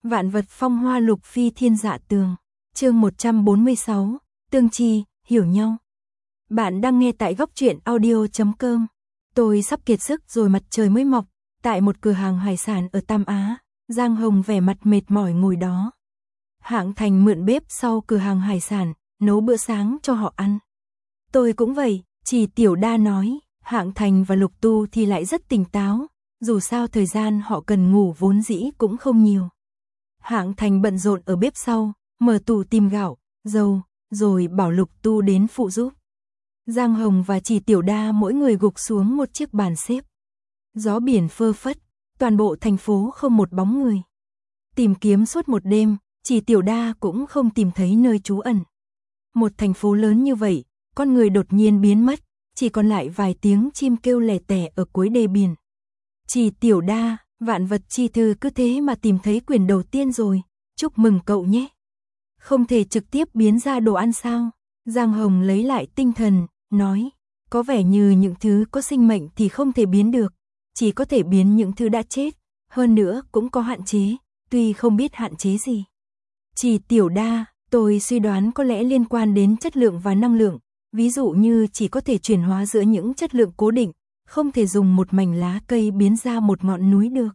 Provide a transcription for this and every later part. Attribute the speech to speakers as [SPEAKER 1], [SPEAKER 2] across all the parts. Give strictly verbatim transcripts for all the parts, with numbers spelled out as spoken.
[SPEAKER 1] Vạn vật phong hoa lục phi thiên dạ tường. Chương một trăm bốn mươi sáu, Tương Chi, hiểu nhau. Bạn đang nghe tại góc truyện audio chấm com. Tôi sắp kiệt sức rồi, mặt trời mới mọc, tại một cửa hàng hải sản ở Tam Á, Giang Hồng vẻ mặt mệt mỏi ngồi đó. Hạng Thành mượn bếp sau cửa hàng hải sản, nấu bữa sáng cho họ ăn. Tôi cũng vậy, chỉ Tiểu Đa nói, Hạng Thành và Lục Tu thì lại rất tỉnh táo, dù sao thời gian họ cần ngủ vốn dĩ cũng không nhiều. Hạng Thành bận rộn ở bếp sau, mở tủ tìm gạo, dầu, rồi bảo Lục Tu đến phụ giúp. Giang Hồng và chỉ Tiểu Đa mỗi người gục xuống một chiếc bàn xếp. Gió biển phơ phất, toàn bộ thành phố không một bóng người. Tìm kiếm suốt một đêm, chỉ Tiểu Đa cũng không tìm thấy nơi trú ẩn. Một thành phố lớn như vậy, con người đột nhiên biến mất, chỉ còn lại vài tiếng chim kêu lẻ tẻ ở cuối đê biển. Chỉ Tiểu Đa, vạn vật chi thư cứ thế mà tìm thấy quyển đầu tiên rồi, chúc mừng cậu nhé. Không thể trực tiếp biến ra đồ ăn sao? Giang Hồng lấy lại tinh thần, nói, có vẻ như những thứ có sinh mệnh thì không thể biến được, chỉ có thể biến những thứ đã chết, hơn nữa cũng có hạn chế, tuy không biết hạn chế gì. Chỉ Tiểu Đa, tôi suy đoán có lẽ liên quan đến chất lượng và năng lượng, ví dụ như chỉ có thể chuyển hóa giữa những chất lượng cố định, không thể dùng một mảnh lá cây biến ra một ngọn núi được.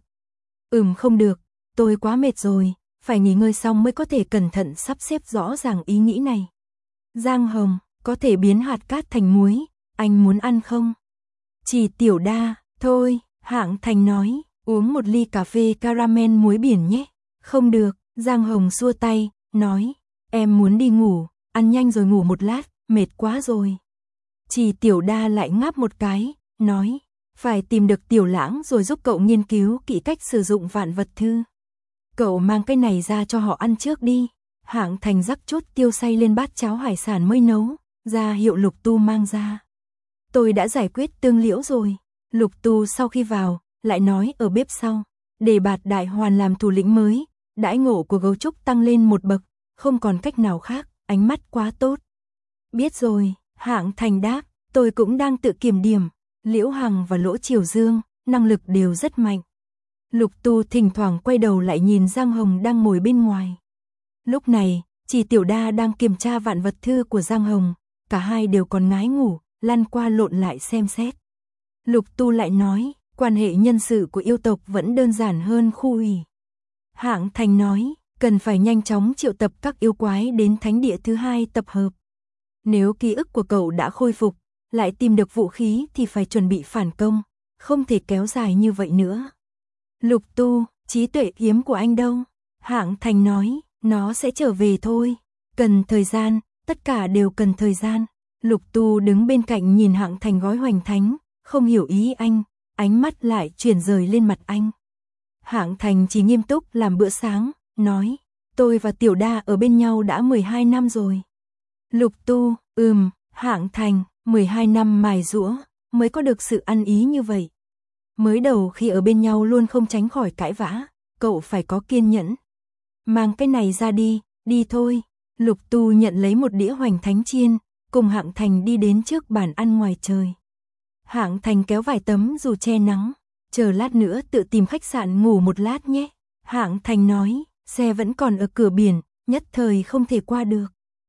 [SPEAKER 1] Ừm không được, tôi quá mệt rồi, phải nghỉ ngơi xong mới có thể cẩn thận sắp xếp rõ ràng ý nghĩ này. Giang Hồng, có thể biến hạt cát thành muối, anh muốn ăn không? Chỉ Tiểu Đa, thôi, Hạng Thành nói, uống một ly cà phê caramel muối biển nhé. Không được, Giang Hồng xua tay, nói, em muốn đi ngủ, ăn nhanh rồi ngủ một lát, mệt quá rồi. Chỉ Tiểu Đa lại ngáp một cái, nói, phải tìm được Tiểu Lãng rồi giúp cậu nghiên cứu kỹ cách sử dụng vạn vật thư. Cậu mang cái này ra cho họ ăn trước đi. Hạng Thành rắc chút tiêu xay lên bát cháo hải sản mới nấu, ra hiệu Lục Tu mang ra. Tôi đã giải quyết tương liễu rồi. Lục Tu sau khi vào, lại nói ở bếp sau, để Bạt Đại Hoàn làm thủ lĩnh mới, đãi ngộ của gấu trúc tăng lên một bậc, không còn cách nào khác, ánh mắt quá tốt. Biết rồi, Hạng Thành đáp, tôi cũng đang tự kiểm điểm, Liễu Hằng và Lỗ Triều Dương, năng lực đều rất mạnh. Lục Tu thỉnh thoảng quay đầu lại nhìn Giang Hồng đang ngồi bên ngoài. Lúc này, chỉ Tiểu Đa đang kiểm tra vạn vật thư của Giang Hồng, cả hai đều còn ngái ngủ, lăn qua lộn lại xem xét. Lục Tu lại nói, quan hệ nhân sự của yêu tộc vẫn đơn giản hơn khu ủy. Hạng Thành nói, cần phải nhanh chóng triệu tập các yêu quái đến thánh địa thứ hai tập hợp. Nếu ký ức của cậu đã khôi phục, lại tìm được vũ khí thì phải chuẩn bị phản công, không thể kéo dài như vậy nữa. Lục Tu, trí tuệ hiếm của anh đâu? Hạng Thành nói, nó sẽ trở về thôi, cần thời gian, tất cả đều cần thời gian. Lục Tu đứng bên cạnh nhìn Hạng Thành gói hoành thánh, không hiểu ý anh, ánh mắt lại chuyển rời lên mặt anh. Hạng Thành chỉ nghiêm túc làm bữa sáng, nói, tôi và Tiểu Đa ở bên nhau đã mười hai năm rồi. Lục Tu, ừm, Hạng Thành, mười hai năm mài giũa, mới có được sự ăn ý như vậy. Mới đầu khi ở bên nhau luôn không tránh khỏi cãi vã, cậu phải có kiên nhẫn. Mang cái này ra đi, đi thôi. Lục Tu nhận lấy một đĩa hoành thánh chiên, cùng Hạng Thành đi đến trước bàn ăn ngoài trời. Hạng Thành kéo vài tấm dù che nắng, chờ lát nữa tự tìm khách sạn ngủ một lát nhé. Hạng Thành nói, xe vẫn còn ở cửa biển, nhất thời không thể qua được.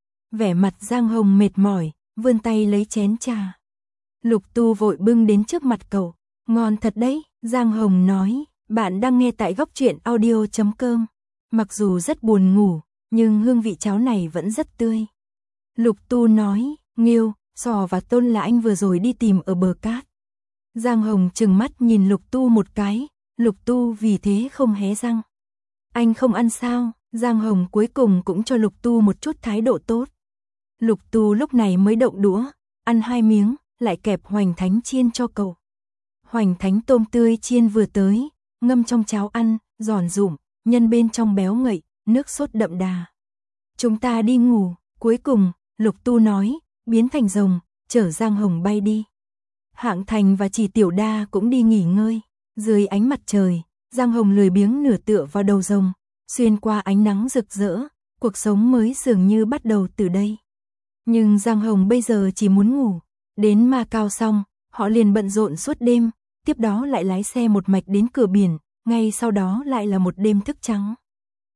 [SPEAKER 1] Vẻ mặt Giang Hồng mệt mỏi, vươn tay lấy chén trà. Lục Tu vội bưng đến trước mặt cậu, ngon thật đấy, Giang Hồng nói, bạn đang nghe tại góc truyện audio chấm com. Mặc dù rất buồn ngủ, nhưng hương vị cháo này vẫn rất tươi. Lục Tu nói, Nghiêu, Sò và Tôn là anh vừa rồi đi tìm ở bờ cát. Giang Hồng trừng mắt nhìn Lục Tu một cái, Lục Tu vì thế không hé răng. Anh không ăn sao? Giang Hồng cuối cùng cũng cho Lục Tu một chút thái độ tốt. Lục Tu lúc này mới động đũa, ăn hai miếng, lại kẹp hoành thánh chiên cho cậu. Hoành thánh tôm tươi chiên vừa tới, ngâm trong cháo ăn, giòn rụm, nhân bên trong béo ngậy, nước sốt đậm đà. Chúng ta đi ngủ, cuối cùng, Lục Tu nói, biến thành rồng, chở Giang Hồng bay đi. Hạng Thành và chỉ Tiểu Đa cũng đi nghỉ ngơi, dưới ánh mặt trời, Giang Hồng lười biếng nửa tựa vào đầu rồng, xuyên qua ánh nắng rực rỡ, cuộc sống mới dường như bắt đầu từ đây. Nhưng Giang Hồng bây giờ chỉ muốn ngủ, đến Ma Cao xong, họ liền bận rộn suốt đêm, tiếp đó lại lái xe một mạch đến cửa biển, ngay sau đó lại là một đêm thức trắng.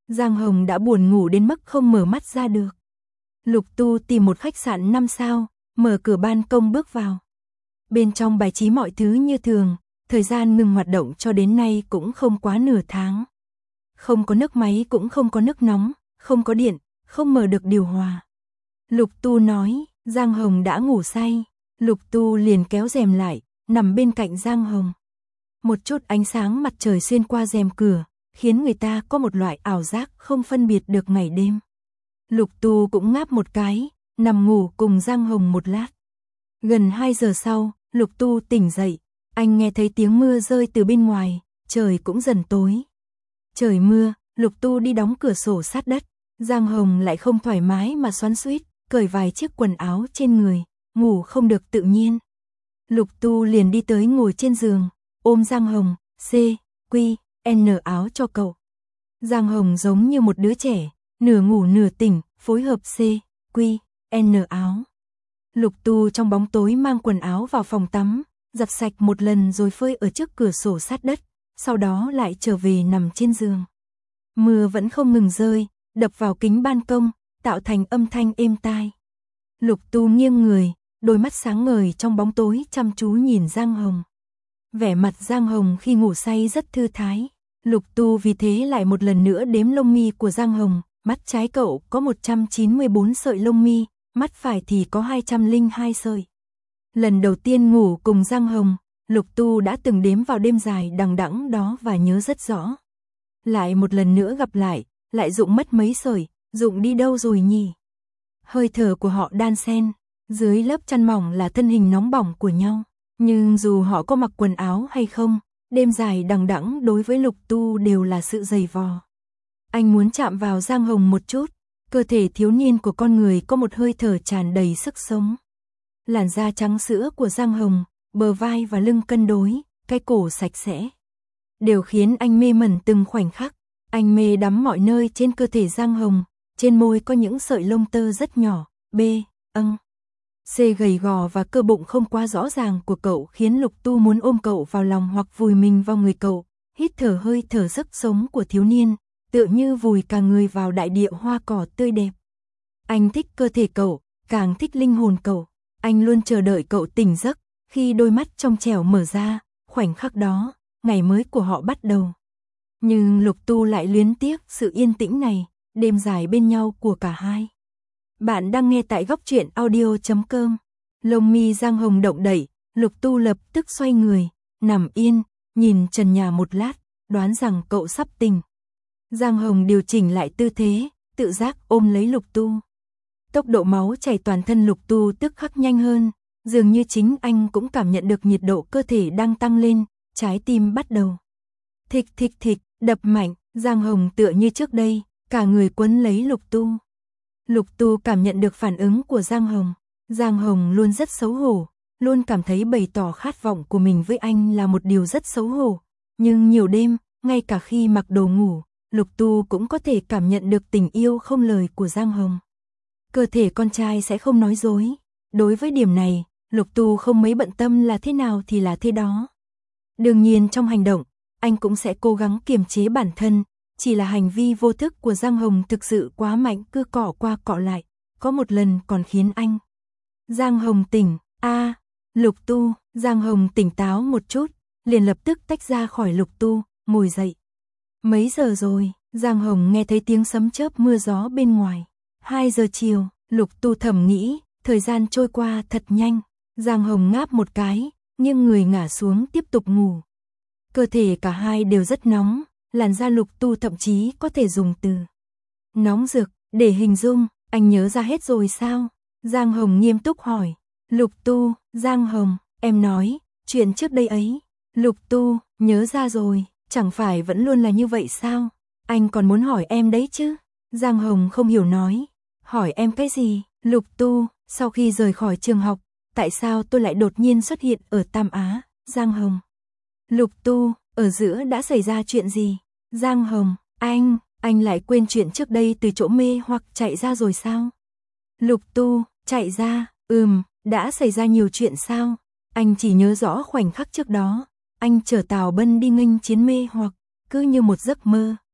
[SPEAKER 1] Giang Hồng đã buồn ngủ đến mức không mở mắt ra được. Lục Tu tìm một khách sạn năm sao, mở cửa ban công bước vào. Bên trong bài trí mọi thứ như thường, thời gian ngừng hoạt động cho đến nay cũng không quá nửa tháng. Không có nước máy cũng không có nước nóng, không có điện, không mở được điều hòa. Lục Tu nói, Giang Hồng đã ngủ say. Lục Tu liền kéo rèm lại, nằm bên cạnh Giang Hồng. Một chút ánh sáng mặt trời xuyên qua rèm cửa, khiến người ta có một loại ảo giác không phân biệt được ngày đêm. Lục Tu cũng ngáp một cái, nằm ngủ cùng Giang Hồng một lát. Gần hai giờ sau, Lục Tu tỉnh dậy, anh nghe thấy tiếng mưa rơi từ bên ngoài, trời cũng dần tối. Trời mưa, Lục Tu đi đóng cửa sổ sát đất, Giang Hồng lại không thoải mái mà xoắn xuýt, cởi vài chiếc quần áo trên người, ngủ không được tự nhiên. Lục Tu liền đi tới ngồi trên giường, ôm Giang Hồng, C, Q, N áo cho cậu. Giang Hồng giống như một đứa trẻ, nửa ngủ nửa tỉnh, phối hợp C, Q, N áo. Lục Tu trong bóng tối mang quần áo vào phòng tắm, giặt sạch một lần rồi phơi ở trước cửa sổ sát đất, sau đó lại trở về nằm trên giường. Mưa vẫn không ngừng rơi, đập vào kính ban công, tạo thành âm thanh êm tai. Lục Tu nghiêng người, đôi mắt sáng ngời trong bóng tối chăm chú nhìn Giang Hồng. Vẻ mặt Giang Hồng khi ngủ say rất thư thái. Lục Tu vì thế lại một lần nữa đếm lông mi của Giang Hồng, mắt trái cậu có một trăm chín mươi bốn sợi lông mi, mắt phải thì có hai trăm lẻ hai sợi. Lần đầu tiên ngủ cùng Giang Hồng, Lục Tu đã từng đếm vào đêm dài đằng đẵng đó và nhớ rất rõ. Lại một lần nữa gặp lại, lại dụng mất mấy sợi, dụng đi đâu rồi nhỉ? Hơi thở của họ đan xen, dưới lớp chăn mỏng là thân hình nóng bỏng của nhau. Nhưng dù họ có mặc quần áo hay không, đêm dài đằng đẵng đối với Lục Tu đều là sự dày vò. Anh muốn chạm vào Giang Hồng một chút, cơ thể thiếu niên của con người có một hơi thở tràn đầy sức sống. Làn da trắng sữa của Giang Hồng, bờ vai và lưng cân đối, cái cổ sạch sẽ, đều khiến anh mê mẩn từng khoảnh khắc. Anh mê đắm mọi nơi trên cơ thể Giang Hồng, trên môi có những sợi lông tơ rất nhỏ, B, âng. C gầy gò và cơ bụng không quá rõ ràng của cậu khiến Lục Tu muốn ôm cậu vào lòng hoặc vùi mình vào người cậu, hít thở hơi thở sức sống của thiếu niên, tựa như vùi cả người vào đại địa hoa cỏ tươi đẹp. Anh thích cơ thể cậu, càng thích linh hồn cậu, anh luôn chờ đợi cậu tỉnh giấc, khi đôi mắt trong trẻo mở ra, khoảnh khắc đó, ngày mới của họ bắt đầu. Nhưng Lục Tu lại luyến tiếc sự yên tĩnh này, đêm dài bên nhau của cả hai. Bạn đang nghe tại góc truyện audio chấm com. Lông mi Giang Hồng động đậy, Lục Tu lập tức xoay người, nằm yên, nhìn trần nhà một lát, đoán rằng cậu sắp tỉnh. Giang Hồng điều chỉnh lại tư thế, tự giác ôm lấy Lục Tu. Tốc độ máu chảy toàn thân Lục Tu tức khắc nhanh hơn, dường như chính anh cũng cảm nhận được nhiệt độ cơ thể đang tăng lên, trái tim bắt đầu thịch thịch thịch, đập mạnh. Giang Hồng tựa như trước đây, cả người quấn lấy Lục Tu. Lục Tu cảm nhận được phản ứng của Giang Hồng. Giang Hồng luôn rất xấu hổ, luôn cảm thấy bày tỏ khát vọng của mình với anh là một điều rất xấu hổ. Nhưng nhiều đêm, ngay cả khi mặc đồ ngủ, Lục Tu cũng có thể cảm nhận được tình yêu không lời của Giang Hồng. Cơ thể con trai sẽ không nói dối. Đối với điểm này, Lục Tu không mấy bận tâm là thế nào thì là thế đó. Đương nhiên trong hành động, anh cũng sẽ cố gắng kiềm chế bản thân. Chỉ là hành vi vô thức của Giang Hồng thực sự quá mạnh, cứ cọ qua cọ lại, có một lần còn khiến anh. Giang Hồng tỉnh, a à, Lục Tu. Giang Hồng tỉnh táo một chút, liền lập tức tách ra khỏi Lục Tu, ngồi dậy. Mấy giờ rồi? Giang Hồng nghe thấy tiếng sấm chớp mưa gió bên ngoài. Hai giờ chiều, Lục Tu thầm nghĩ, thời gian trôi qua thật nhanh. Giang Hồng ngáp một cái, nhưng người ngả xuống tiếp tục ngủ. Cơ thể cả hai đều rất nóng. Làn da Lục Tu thậm chí có thể dùng từ nóng rực để hình dung. Anh nhớ ra hết rồi sao? Giang Hồng nghiêm túc hỏi. Lục Tu. Giang Hồng, em nói, chuyện trước đây ấy. Lục Tu, nhớ ra rồi, chẳng phải vẫn luôn là như vậy sao? Anh còn muốn hỏi em đấy chứ? Giang Hồng không hiểu nói. Hỏi em cái gì? Lục Tu, sau khi rời khỏi trường học, tại sao tôi lại đột nhiên xuất hiện ở Tam Á? Giang Hồng. Lục Tu, ở giữa đã xảy ra chuyện gì? Giang Hồng, anh, anh lại quên chuyện trước đây từ chỗ mê hoặc chạy ra rồi sao? Lục Tu, chạy ra, ừm, đã xảy ra nhiều chuyện sao? Anh chỉ nhớ rõ khoảnh khắc trước đó, anh chở Tào Bân đi nghênh chiến mê hoặc, cứ như một giấc mơ.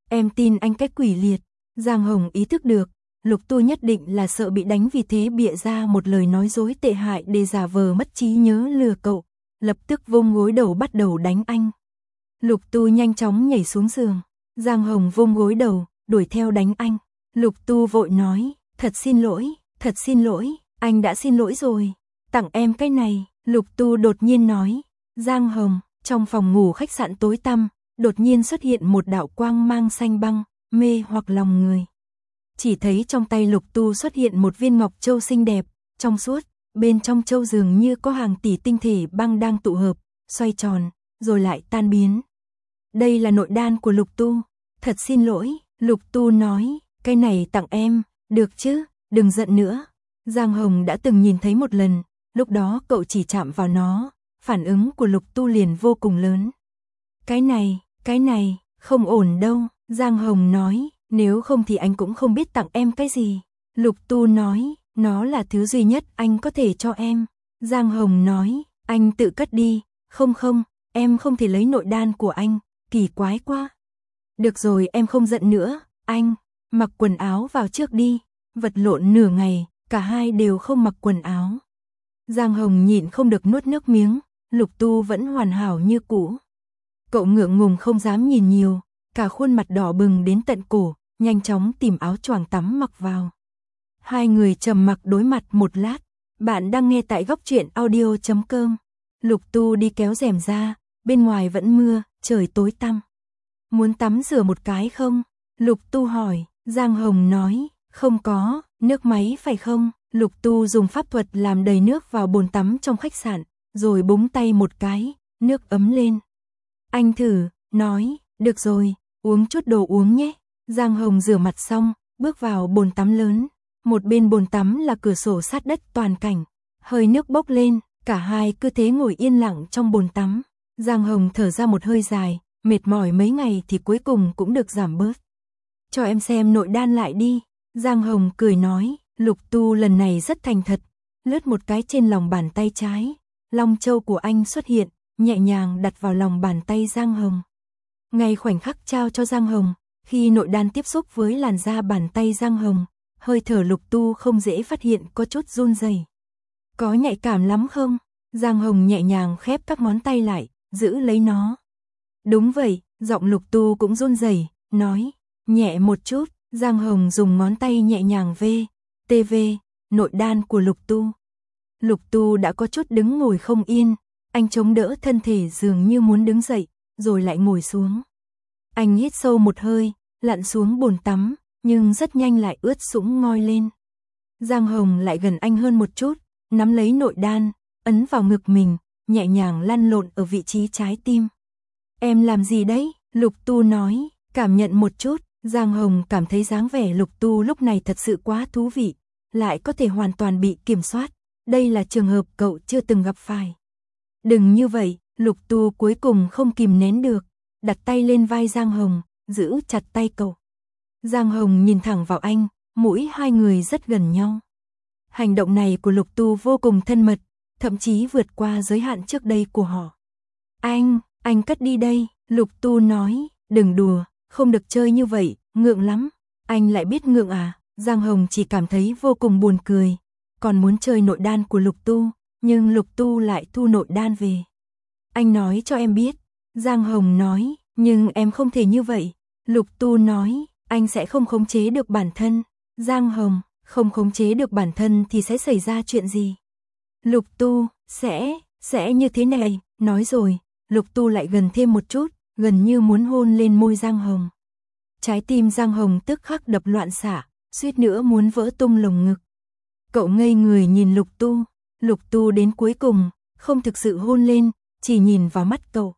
[SPEAKER 1] Em tin anh cái quỷ liệt. Giang Hồng ý thức được, Lục Tu nhất định là sợ bị đánh, vì thế bịa ra một lời nói dối tệ hại để giả vờ mất trí nhớ lừa cậu, lập tức vung gối đầu bắt đầu đánh anh. Lục Tu nhanh chóng nhảy xuống giường, Giang Hồng vung gối đầu, đuổi theo đánh anh. Lục Tu vội nói, thật xin lỗi, thật xin lỗi, anh đã xin lỗi rồi, tặng em cái này. Lục Tu đột nhiên nói. Giang Hồng, trong phòng ngủ khách sạn tối tăm, đột nhiên xuất hiện một đạo quang mang xanh băng, mê hoặc lòng người. Chỉ thấy trong tay Lục Tu xuất hiện một viên ngọc châu xinh đẹp, trong suốt, bên trong châu dường như có hàng tỷ tinh thể băng đang tụ hợp, xoay tròn, rồi lại tan biến. Đây là nội đan của Lục Tu, thật xin lỗi. Lục Tu nói, cái này tặng em, được chứ, đừng giận nữa. Giang Hồng đã từng nhìn thấy một lần, lúc đó cậu chỉ chạm vào nó, phản ứng của Lục Tu liền vô cùng lớn. Cái này, cái này, không ổn đâu, Giang Hồng nói, nếu không thì anh cũng không biết tặng em cái gì. Lục Tu nói, nó là thứ duy nhất anh có thể cho em. Giang Hồng nói, anh tự cất đi, không không, em không thể lấy nội đan của anh, kỳ quái quá. Được rồi, em không giận nữa, anh, mặc quần áo vào trước đi. Vật lộn nửa ngày, cả hai đều không mặc quần áo. Giang Hồng nhịn không được nuốt nước miếng, Lục Tu vẫn hoàn hảo như cũ. Cậu ngượng ngùng không dám nhìn nhiều, cả khuôn mặt đỏ bừng đến tận cổ, nhanh chóng tìm áo choàng tắm mặc vào. Hai người trầm mặc đối mặt một lát. Bạn đang nghe tại góc truyện audio chấm com. Lục Tu đi kéo rèm ra, bên ngoài vẫn mưa, trời tối tăm. Muốn tắm rửa một cái không? Lục Tu hỏi. Giang Hồng nói, không có, nước máy phải không? Lục Tu dùng pháp thuật làm đầy nước vào bồn tắm trong khách sạn, rồi búng tay một cái, nước ấm lên. Anh thử, nói, được rồi, uống chút đồ uống nhé. Giang Hồng rửa mặt xong, bước vào bồn tắm lớn. Một bên bồn tắm là cửa sổ sát đất toàn cảnh, hơi nước bốc lên, cả hai cứ thế ngồi yên lặng trong bồn tắm. Giang Hồng thở ra một hơi dài, mệt mỏi mấy ngày thì cuối cùng cũng được giảm bớt. Cho em xem nội đan lại đi. Giang Hồng cười nói. Lục Tu lần này rất thành thật, lướt một cái trên lòng bàn tay trái, long châu của anh xuất hiện, nhẹ nhàng đặt vào lòng bàn tay Giang Hồng. Ngay khoảnh khắc trao cho Giang Hồng, khi nội đan tiếp xúc với làn da bàn tay Giang Hồng, hơi thở Lục Tu không dễ phát hiện có chút run rẩy. Có nhạy cảm lắm không? Giang Hồng nhẹ nhàng khép các ngón tay lại, giữ lấy nó. Đúng vậy, giọng Lục Tu cũng run rẩy, nói, nhẹ một chút. Giang Hồng dùng ngón tay nhẹ nhàng vê, tê vê, nội đan của Lục Tu. Lục Tu đã có chút đứng ngồi không yên, anh chống đỡ thân thể dường như muốn đứng dậy, rồi lại ngồi xuống. Anh hít sâu một hơi, lặn xuống bồn tắm, nhưng rất nhanh lại ướt sũng ngoi lên. Giang Hồng lại gần anh hơn một chút, nắm lấy nội đan, ấn vào ngực mình, nhẹ nhàng lăn lộn ở vị trí trái tim. Em làm gì đấy? Lục Tu nói, cảm nhận một chút. Giang Hồng cảm thấy dáng vẻ Lục Tu lúc này thật sự quá thú vị, lại có thể hoàn toàn bị kiểm soát. Đây là trường hợp cậu chưa từng gặp phải. Đừng như vậy, Lục Tu cuối cùng không kìm nén được, đặt tay lên vai Giang Hồng, giữ chặt tay cậu. Giang Hồng nhìn thẳng vào anh, mũi hai người rất gần nhau. Hành động này của Lục Tu vô cùng thân mật, thậm chí vượt qua giới hạn trước đây của họ. Anh, anh cất đi đây, Lục Tu nói, đừng đùa. Không được chơi như vậy, ngượng lắm. Anh lại biết ngượng à? Giang Hồng chỉ cảm thấy vô cùng buồn cười. Còn muốn chơi nội đan của Lục Tu, nhưng Lục Tu lại thu nội đan về. Anh nói cho em biết. Giang Hồng nói, nhưng em không thể như vậy. Lục Tu nói, anh sẽ không khống chế được bản thân. Giang Hồng, không khống chế được bản thân thì sẽ xảy ra chuyện gì? Lục Tu, sẽ, sẽ như thế này. Nói rồi, Lục Tu lại gần thêm một chút, gần như muốn hôn lên môi Giang Hồng. Trái tim Giang Hồng tức khắc đập loạn xạ, suýt nữa muốn vỡ tung lồng ngực. Cậu ngây người nhìn Lục Tu, Lục Tu đến cuối cùng, không thực sự hôn lên, chỉ nhìn vào mắt cậu.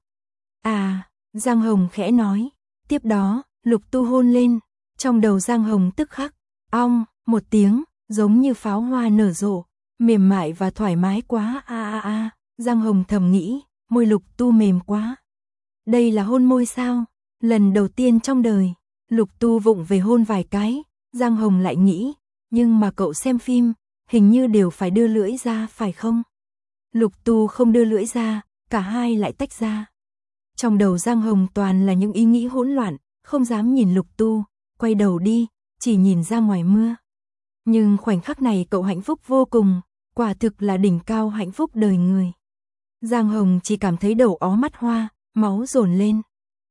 [SPEAKER 1] À, Giang Hồng khẽ nói, tiếp đó, Lục Tu hôn lên, trong đầu Giang Hồng tức khắc, ong, một tiếng, giống như pháo hoa nở rộ, mềm mại và thoải mái quá a a a, Giang Hồng thầm nghĩ, môi Lục Tu mềm quá. Đây là hôn môi sao? Lần đầu tiên trong đời, Lục Tu vụng về hôn vài cái, Giang Hồng lại nghĩ, nhưng mà cậu xem phim, hình như đều phải đưa lưỡi ra phải không? Lục Tu không đưa lưỡi ra, cả hai lại tách ra. Trong đầu Giang Hồng toàn là những ý nghĩ hỗn loạn, không dám nhìn Lục Tu, quay đầu đi, chỉ nhìn ra ngoài mưa. Nhưng khoảnh khắc này cậu hạnh phúc vô cùng, quả thực là đỉnh cao hạnh phúc đời người. Giang Hồng chỉ cảm thấy đầu ó mắt hoa, máu dồn lên.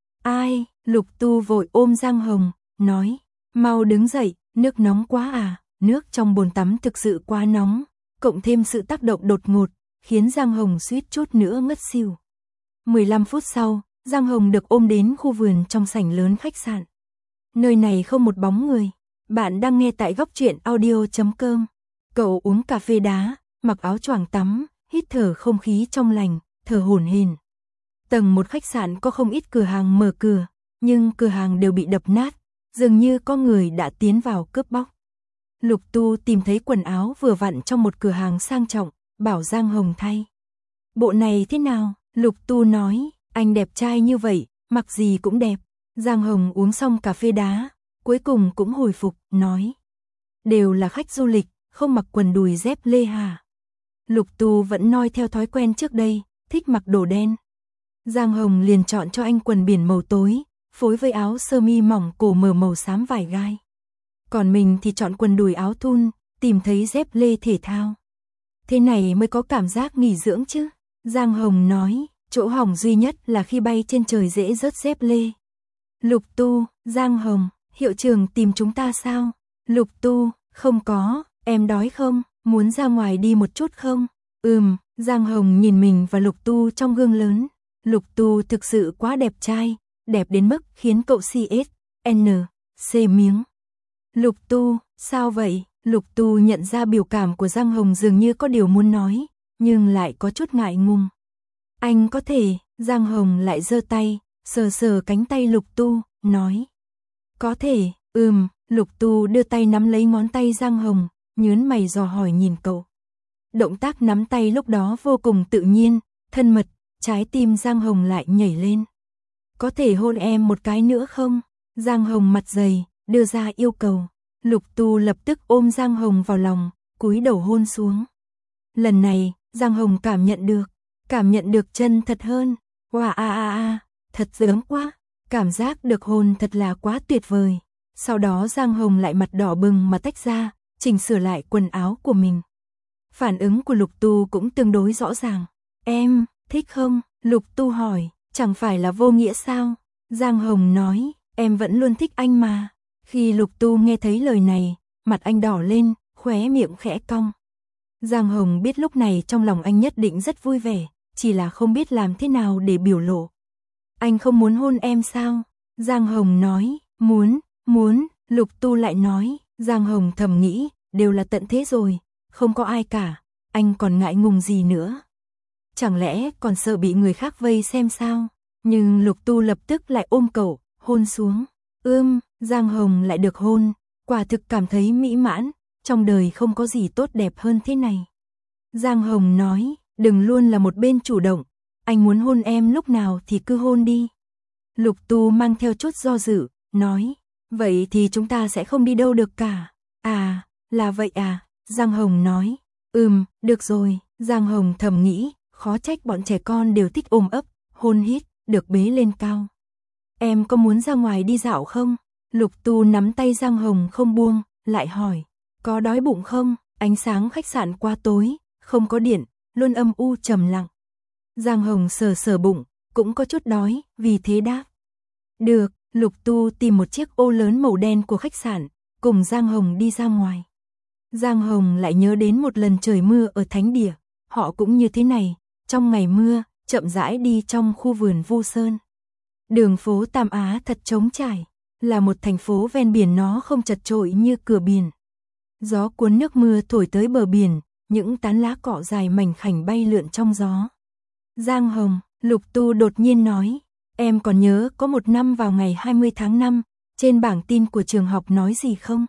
[SPEAKER 1] Ai, Lục Tu vội ôm Giang Hồng, nói, mau đứng dậy, nước nóng quá à, nước trong bồn tắm thực sự quá nóng, cộng thêm sự tác động đột ngột, khiến Giang Hồng suýt chút nữa ngất xỉu. mười lăm phút sau, Giang Hồng được ôm đến khu vườn trong sảnh lớn khách sạn. Nơi này không một bóng người. Bạn đang nghe tại góc truyện audio chấm com. Cậu uống cà phê đá, mặc áo choàng tắm, hít thở không khí trong lành, thở hổn hển. Tầng một khách sạn có không ít cửa hàng mở cửa, nhưng cửa hàng đều bị đập nát, dường như có người đã tiến vào cướp bóc. Lục Tu tìm thấy quần áo vừa vặn trong một cửa hàng sang trọng, bảo Giang Hồng thay. Bộ này thế nào? Lục Tu nói, anh đẹp trai như vậy, mặc gì cũng đẹp. Giang Hồng uống xong cà phê đá, cuối cùng cũng hồi phục, nói. Đều là khách du lịch, không mặc quần đùi dép lê hả? Lục Tu vẫn noi theo thói quen trước đây, thích mặc đồ đen. Giang Hồng liền chọn cho anh quần biển màu tối, phối với áo sơ mi mỏng cổ mở màu xám vải gai. Còn mình thì chọn quần đùi áo thun, tìm thấy dép lê thể thao. Thế này mới có cảm giác nghỉ dưỡng chứ. Giang Hồng nói, chỗ hỏng duy nhất là khi bay trên trời dễ rớt dép lê. Lục Tu, Giang Hồng, hiệu trưởng tìm chúng ta sao? Lục Tu, không có, em đói không, muốn ra ngoài đi một chút không? Ừm, Giang Hồng nhìn mình và Lục Tu trong gương lớn. Lục Tu thực sự quá đẹp trai, đẹp đến mức khiến cậu xê ét en xê miếng. Lục Tu, sao vậy? Lục Tu nhận ra biểu cảm của Giang Hồng dường như có điều muốn nói, nhưng lại có chút ngại ngùng. Anh có thể, Giang Hồng lại giơ tay, sờ sờ cánh tay Lục Tu, nói. Có thể, ừm, Lục Tu đưa tay nắm lấy ngón tay Giang Hồng, nhớn mày dò hỏi nhìn cậu. Động tác nắm tay lúc đó vô cùng tự nhiên, thân mật, trái tim Giang Hồng lại nhảy lên. Có thể hôn em một cái nữa không? Giang Hồng mặt dày, đưa ra yêu cầu. Lục Tu lập tức ôm Giang Hồng vào lòng, cúi đầu hôn xuống. Lần này, Giang Hồng cảm nhận được, cảm nhận được chân thật hơn. Wow a a a, thật sướng quá, cảm giác được hôn thật là quá tuyệt vời. Sau đó Giang Hồng lại mặt đỏ bừng mà tách ra, chỉnh sửa lại quần áo của mình. Phản ứng của Lục Tu cũng tương đối rõ ràng. Em, thích không? Lục Tu hỏi, chẳng phải là vô nghĩa sao? Giang Hồng nói, em vẫn luôn thích anh mà. Khi Lục Tu nghe thấy lời này, mặt anh đỏ lên, khóe miệng khẽ cong. Giang Hồng biết lúc này trong lòng anh nhất định rất vui vẻ, chỉ là không biết làm thế nào để biểu lộ. Anh không muốn hôn em sao? Giang Hồng nói, muốn, muốn. Lục Tu lại nói, Giang Hồng thầm nghĩ, đều là tận thế rồi, không có ai cả, anh còn ngại ngùng gì nữa. Chẳng lẽ còn sợ bị người khác vây xem sao? Nhưng Lục Tu lập tức lại ôm cậu, hôn xuống. Ưm, Giang Hồng lại được hôn, quả thực cảm thấy mỹ mãn, trong đời không có gì tốt đẹp hơn thế này. Giang Hồng nói, đừng luôn là một bên chủ động, anh muốn hôn em lúc nào thì cứ hôn đi. Lục Tu mang theo chút do dự, nói, vậy thì chúng ta sẽ không đi đâu được cả. À, là vậy à? Giang Hồng nói, ừm, được rồi. Giang Hồng thầm nghĩ, khó trách bọn trẻ con đều thích ôm ấp, hôn hít, được bế lên cao. Em có muốn ra ngoài đi dạo không? Lục Tu nắm tay Giang Hồng không buông, lại hỏi, có đói bụng không? Ánh sáng khách sạn quá tối, không có điện, luôn âm u trầm lặng. Giang Hồng sờ sờ bụng, cũng có chút đói, vì thế đáp. Được, Lục Tu tìm một chiếc ô lớn màu đen của khách sạn, cùng Giang Hồng đi ra ngoài. Giang Hồng lại nhớ đến một lần trời mưa ở Thánh Địa, họ cũng như thế này, trong ngày mưa, chậm rãi đi trong khu vườn Vu Sơn. Đường phố Tam Á thật trống trải, là một thành phố ven biển, nó không chật chội như cửa biển. Gió cuốn nước mưa thổi tới bờ biển, những tán lá cọ dài mảnh khảnh bay lượn trong gió. Giang Hồng, Lục Tu đột nhiên nói, em còn nhớ có một năm vào ngày hai mươi tháng năm, trên bảng tin của trường học nói gì không?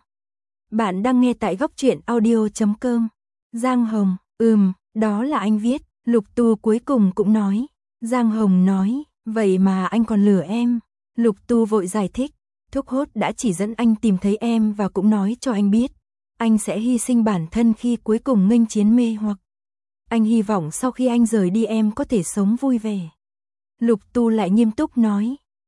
[SPEAKER 1] Bạn đang nghe tại góc truyện audio chấm com. Giang Hồng, ừm, đó là anh viết. Lục Tu cuối cùng cũng nói. Giang Hồng nói, vậy mà anh còn lừa em. Lục Tu vội giải thích, Thúc Hốt đã chỉ dẫn anh tìm thấy em và cũng nói cho anh biết, anh sẽ hy sinh bản thân khi cuối cùng nghênh chiến mê hoặc. Anh hy vọng sau khi anh rời đi em có thể sống vui vẻ. Lục Tu lại nghiêm túc nói,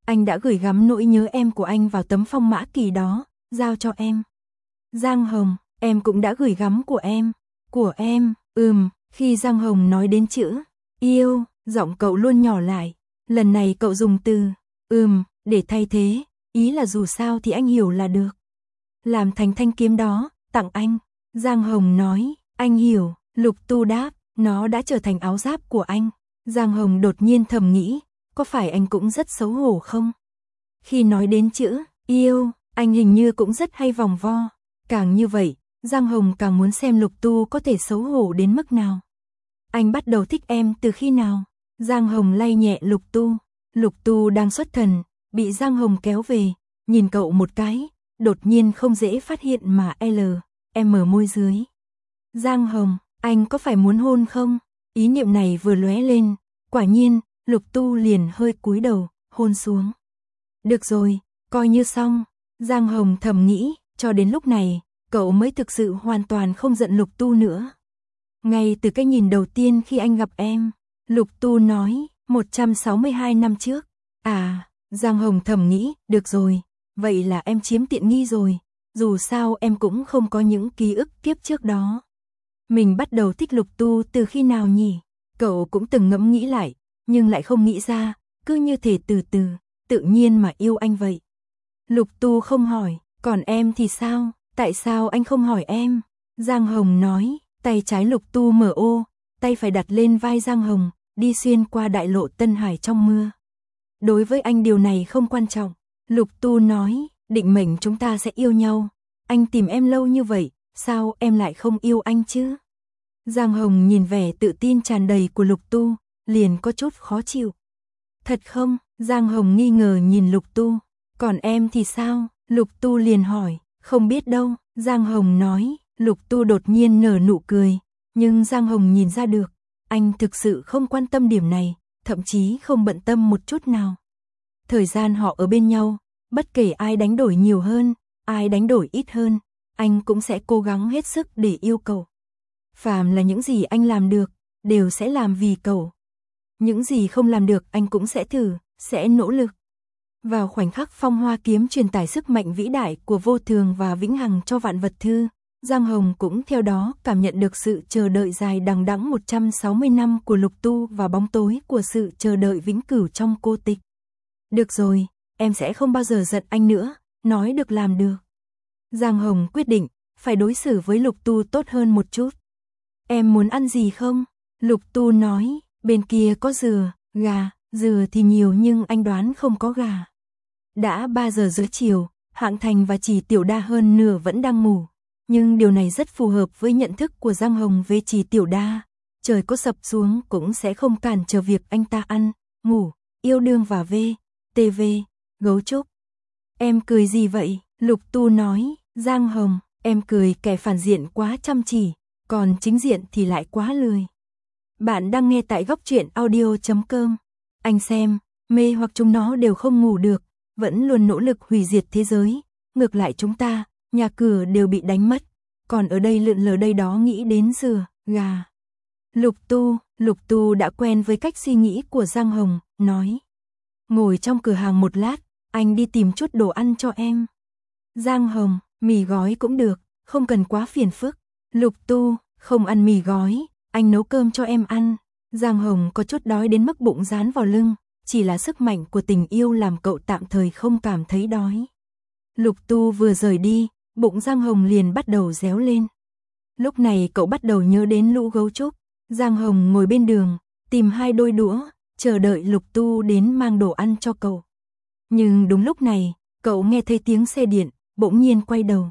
[SPEAKER 1] Anh đã gửi gắm nỗi nhớ em của anh vào tấm phong mã kỳ đó, giao cho em. Giang Hồng, em cũng đã gửi gắm của em. Của em, ừm, khi Giang Hồng nói đến chữ yêu, giọng cậu luôn nhỏ lại. Lần này cậu dùng từ ừm để thay thế, ý là dù sao thì anh hiểu là được. Làm thành thanh kiếm đó, tặng anh. Giang Hồng nói, anh hiểu. Lục Tu đáp, nó đã trở thành áo giáp của anh. Giang Hồng đột nhiên thầm nghĩ, có phải anh cũng rất xấu hổ không? Khi nói đến chữ yêu, anh hình như cũng rất hay vòng vo. Càng như vậy, Giang Hồng càng muốn xem Lục Tu có thể xấu hổ đến mức nào. Anh bắt đầu thích em từ khi nào? Giang Hồng lay nhẹ Lục Tu. Lục Tu đang xuất thần, bị Giang Hồng kéo về, nhìn cậu một cái, đột nhiên không dễ phát hiện mà L, M môi dưới. Giang Hồng, anh có phải muốn hôn không? Ý niệm này vừa lóe lên, quả nhiên, Lục Tu liền hơi cúi đầu, hôn xuống. Được rồi, coi như xong. Giang Hồng thầm nghĩ, cho đến lúc này, cậu mới thực sự hoàn toàn không giận Lục Tu nữa. Ngay từ cái nhìn đầu tiên khi anh gặp em, Lục Tu nói, một trăm sáu mươi hai năm trước. À, Giang Hồng thầm nghĩ, được rồi, vậy là em chiếm tiện nghi rồi, dù sao em cũng không có những ký ức kiếp trước đó. Mình bắt đầu thích Lục Tu từ khi nào nhỉ? Cậu cũng từng ngẫm nghĩ lại, nhưng lại không nghĩ ra, cứ như thể từ từ, tự nhiên mà yêu anh vậy. Lục Tu không hỏi, còn em thì sao? Tại sao anh không hỏi em? Giang Hồng nói, tay trái Lục Tu mở ô, tay phải đặt lên vai Giang Hồng, đi xuyên qua đại lộ Tân Hải trong mưa. Đối với anh điều này không quan trọng. Lục Tu nói, định mệnh chúng ta sẽ yêu nhau. Anh tìm em lâu như vậy, sao em lại không yêu anh chứ? Giang Hồng nhìn vẻ tự tin tràn đầy của Lục Tu, liền có chút khó chịu. Thật không? Giang Hồng nghi ngờ nhìn Lục Tu. Còn em thì sao? Lục Tu liền hỏi, không biết đâu. Giang Hồng nói, Lục Tu đột nhiên nở nụ cười, nhưng Giang Hồng nhìn ra được, anh thực sự không quan tâm điểm này, thậm chí không bận tâm một chút nào. Thời gian họ ở bên nhau, bất kể ai đánh đổi nhiều hơn, ai đánh đổi ít hơn, anh cũng sẽ cố gắng hết sức để yêu cậu. Phàm là những gì anh làm được, đều sẽ làm vì cậu. Những gì không làm được anh cũng sẽ thử, sẽ nỗ lực. Vào khoảnh khắc phong hoa kiếm truyền tải sức mạnh vĩ đại của vô thường và vĩnh hằng cho vạn vật thư, Giang Hồng cũng theo đó cảm nhận được sự chờ đợi dài đằng đẵng một trăm sáu mươi năm của Lục Tu và bóng tối của sự chờ đợi vĩnh cửu trong cô tịch. Được rồi, em sẽ không bao giờ giận anh nữa, nói được làm được. Giang Hồng quyết định, phải đối xử với Lục Tu tốt hơn một chút. Em muốn ăn gì không? Lục Tu nói, bên kia có dừa, gà, dừa thì nhiều nhưng anh đoán không có gà. Đã ba giờ giữa chiều, Hạng Thành và Chỉ Tiểu Đa hơn nửa vẫn đang ngủ. Nhưng điều này rất phù hợp với nhận thức của Giang Hồng về Chỉ Tiểu Đa. Trời có sập xuống cũng sẽ không cản trở việc anh ta ăn, ngủ, yêu đương và v, tv, gấu trúc. Em cười gì vậy? Lục Tu nói, Giang Hồng, em cười kẻ phản diện quá chăm chỉ, còn chính diện thì lại quá lười. Bạn đang nghe tại góc truyện audio chấm com. Anh xem, mê hoặc chúng nó đều không ngủ được, vẫn luôn nỗ lực hủy diệt thế giới. Ngược lại chúng ta, nhà cửa đều bị đánh mất, còn ở đây lượn lờ đây đó nghĩ đến dừa, gà. Lục Tu, Lục Tu đã quen với cách suy nghĩ của Giang Hồng, nói. Ngồi trong cửa hàng một lát, anh đi tìm chút đồ ăn cho em. Giang Hồng, mì gói cũng được, không cần quá phiền phức. Lục Tu, không ăn mì gói, anh nấu cơm cho em ăn. Giang Hồng có chút đói đến mức bụng dán vào lưng, chỉ là sức mạnh của tình yêu làm cậu tạm thời không cảm thấy đói. Lục Tu vừa rời đi, bụng Giang Hồng liền bắt đầu réo lên. Lúc này cậu bắt đầu nhớ đến lũ gấu trúc. Giang Hồng ngồi bên đường, tìm hai đôi đũa, chờ đợi Lục Tu đến mang đồ ăn cho cậu. Nhưng đúng lúc này, cậu nghe thấy tiếng xe điện, bỗng nhiên quay đầu.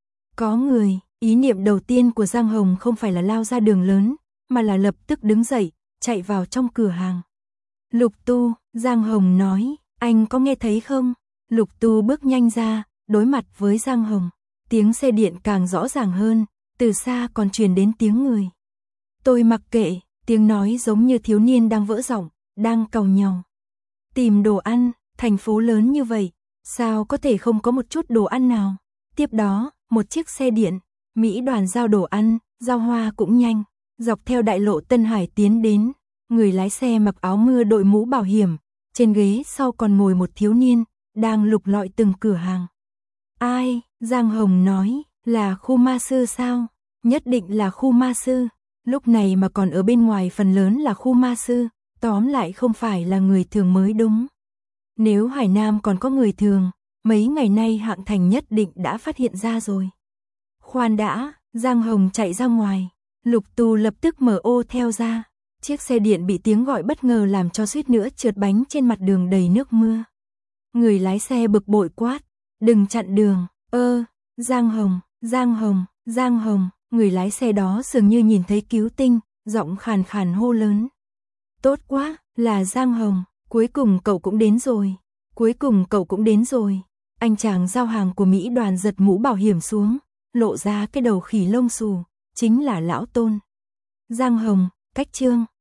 [SPEAKER 1] Có người, ý niệm đầu tiên của Giang Hồng không phải là lao ra đường lớn, mà là lập tức đứng dậy, chạy vào trong cửa hàng. Lục Tu, Giang Hồng nói, anh có nghe thấy không? Lục Tu bước nhanh ra, đối mặt với Giang Hồng. Tiếng xe điện càng rõ ràng hơn, từ xa còn truyền đến tiếng người. Tôi mặc kệ, tiếng nói giống như thiếu niên đang vỡ giọng, đang càu nhàu. Tìm đồ ăn, thành phố lớn như vậy, sao có thể không có một chút đồ ăn nào? Tiếp đó, một chiếc xe điện, Mỹ đoàn giao đồ ăn, giao hoa cũng nhanh, dọc theo đại lộ Tân Hải tiến đến. Người lái xe mặc áo mưa đội mũ bảo hiểm, Trên ghế sau còn ngồi một thiếu niên, đang lục lọi từng cửa hàng. Ai? Giang Hồng nói, là khu ma sư sao? Nhất định là khu ma sư. Lúc này mà còn ở bên ngoài phần lớn là khu ma sư, tóm lại không phải là người thường mới đúng. Nếu Hải Nam còn có người thường, mấy ngày nay Hạng Thành nhất định đã phát hiện ra rồi. Khoan đã, Giang Hồng chạy ra ngoài, Lục Tù lập tức mở ô theo ra. Chiếc xe điện bị tiếng gọi bất ngờ làm cho suýt nữa trượt bánh trên mặt đường đầy nước mưa. Người lái xe bực bội quát, đừng chặn đường, ơ, Giang Hồng, Giang Hồng, Giang Hồng, người lái xe đó dường như nhìn thấy cứu tinh, giọng khàn khàn hô lớn. Tốt quá, là Giang Hồng, cuối cùng cậu cũng đến rồi, cuối cùng cậu cũng đến rồi. Anh chàng giao hàng của Mỹ Đoàn giật mũ bảo hiểm xuống, lộ ra cái đầu khỉ lông xù, chính là lão Tôn. Giang Hồng, cách Trương,